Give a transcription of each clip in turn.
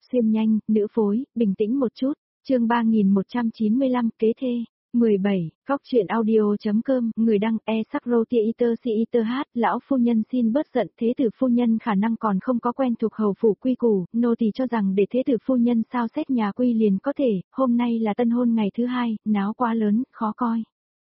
xuyên nhanh, nữ phối, bình tĩnh một chút, chương 3195, kế thê. 17, Cóc truyện audio.com, người đăng e-sắc-rô-tia-iter-si-iter-h, lão phu nhân xin bớt giận, thế tử phu nhân khả năng còn không có quen thuộc hầu phủ quy củ, nô tỳ cho rằng để thế tử phu nhân sao xét nhà quy liền có thể, hôm nay là tân hôn ngày thứ hai, náo quá lớn, khó coi.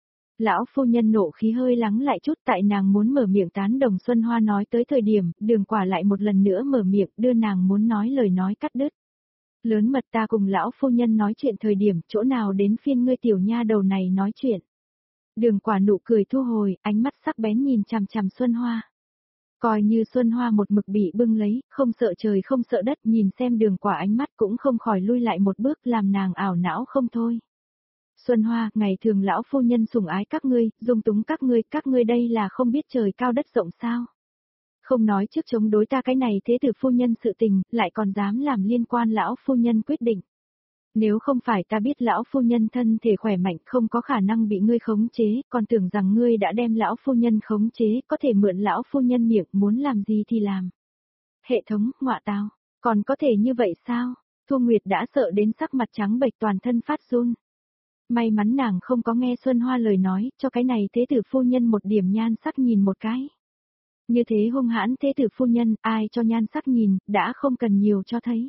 Lão phu nhân nộ khí hơi lắng lại chút tại nàng muốn mở miệng tán đồng Xuân Hoa nói tới thời điểm, Đường Quả lại một lần nữa mở miệng đưa nàng muốn nói lời nói cắt đứt. Lớn mật ta cùng lão phu nhân nói chuyện thời điểm chỗ nào đến phiên ngươi tiểu nha đầu này nói chuyện. Đường Quả nụ cười thu hồi, ánh mắt sắc bén nhìn chằm chằm Xuân Hoa. Coi như Xuân Hoa một mực bị bưng lấy, không sợ trời không sợ đất, nhìn xem Đường Quả ánh mắt cũng không khỏi lui lại một bước làm nàng ảo não không thôi. Xuân Hoa, ngày thường lão phu nhân sủng ái các ngươi, dung túng các ngươi đây là không biết trời cao đất rộng sao. Không nói trước chống đối ta cái này thế tử phu nhân sự tình, lại còn dám làm liên quan lão phu nhân quyết định. Nếu không phải ta biết lão phu nhân thân thể khỏe mạnh không có khả năng bị ngươi khống chế, còn tưởng rằng ngươi đã đem lão phu nhân khống chế, có thể mượn lão phu nhân miệng muốn làm gì thì làm. Hệ thống, ngọa tao, còn có thể như vậy sao? Thu Nguyệt đã sợ đến sắc mặt trắng bệch toàn thân phát run. May mắn nàng không có nghe Xuân Hoa lời nói, cho cái này thế tử phu nhân một điểm nhan sắc nhìn một cái. Như thế hung hãn thế tử phu nhân, ai cho nhan sắc nhìn, đã không cần nhiều cho thấy.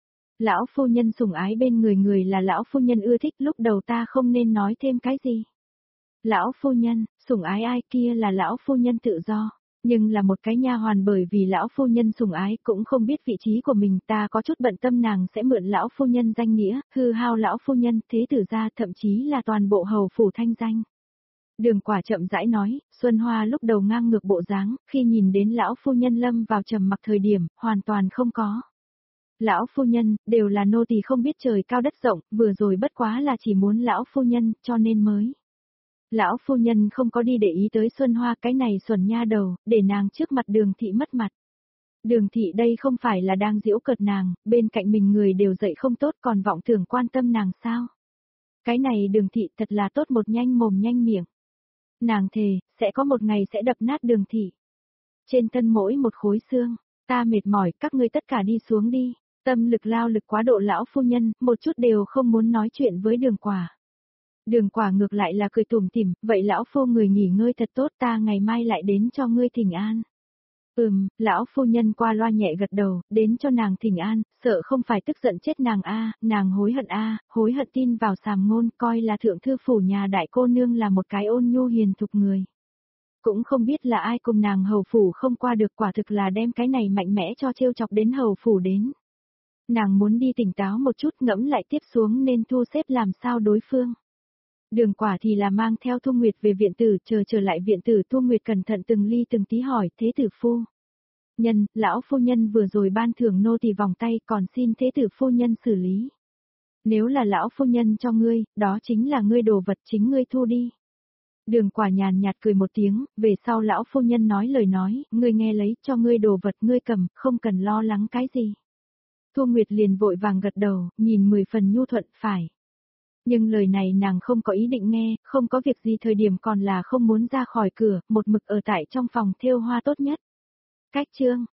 Lão phu nhân sủng ái bên người là lão phu nhân ưa thích, lúc đầu ta không nên nói thêm cái gì. Lão phu nhân, sủng ái ai kia là lão phu nhân tự do, nhưng là một cái nha hoàn bởi vì lão phu nhân sủng ái cũng không biết vị trí của mình, ta có chút bận tâm nàng sẽ mượn lão phu nhân danh nghĩa, hư hao lão phu nhân, thế tử gia, thậm chí là toàn bộ hầu phủ thanh danh. Đường Quả chậm rãi nói, Xuân Hoa lúc đầu ngang ngược bộ dáng, khi nhìn đến lão phu nhân lâm vào trầm mặc thời điểm, hoàn toàn không có. Lão phu nhân, đều là nô tỳ không biết trời cao đất rộng, vừa rồi bất quá là chỉ muốn lão phu nhân, cho nên mới. Lão phu nhân không có đi để ý tới Xuân Hoa cái này xuẩn nha đầu, để nàng trước mặt Đường thị mất mặt. Đường thị đây không phải là đang giễu cợt nàng, bên cạnh mình người đều dậy không tốt còn vọng tưởng quan tâm nàng sao. Cái này Đường thị thật là tốt một nhanh mồm nhanh miệng. Nàng thề, sẽ có một ngày sẽ đập nát Đường thị. Trên thân mỗi một khối xương, ta mệt mỏi, các ngươi tất cả đi xuống đi. Tâm lực lao lực quá độ lão phu nhân, một chút đều không muốn nói chuyện với Đường Quả. Đường Quả ngược lại là cười tủm tỉm, vậy lão phu người nghỉ ngơi thật tốt, ta ngày mai lại đến cho ngươi thỉnh an. Lão phu nhân qua loa nhẹ gật đầu, đến cho nàng thỉnh an, sợ không phải tức giận chết nàng nàng hối hận tin vào sàm ngôn, coi là thượng thư phủ nhà đại cô nương là một cái ôn nhu hiền thục người. Cũng không biết là ai cùng nàng hầu phủ không qua được, quả thực là đem cái này mạnh mẽ cho trêu chọc đến hầu phủ đến. Nàng muốn đi tỉnh táo một chút, ngẫm lại tiếp xuống nên thu xếp làm sao đối phương. Đường Quả thì là mang theo Thu Nguyệt về viện tử, trở lại viện tử, Thu Nguyệt cẩn thận từng ly từng tí hỏi, thế tử phu nhân, lão phu nhân vừa rồi ban thưởng nô tỳ vòng tay, còn xin thế tử phu nhân xử lý. Nếu là lão phu nhân cho ngươi, đó chính là ngươi đồ vật, chính ngươi thu đi. Đường Quả nhàn nhạt cười một tiếng, về sau lão phu nhân nói lời nói, ngươi nghe lấy, cho ngươi đồ vật ngươi cầm, không cần lo lắng cái gì. Thu Nguyệt liền vội vàng gật đầu, nhìn 10 phần nhu thuận, phải. Nhưng lời này nàng không có ý định nghe, không có việc gì thời điểm còn là không muốn ra khỏi cửa, một mực ở tại trong phòng thêu hoa tốt nhất. Cách chương,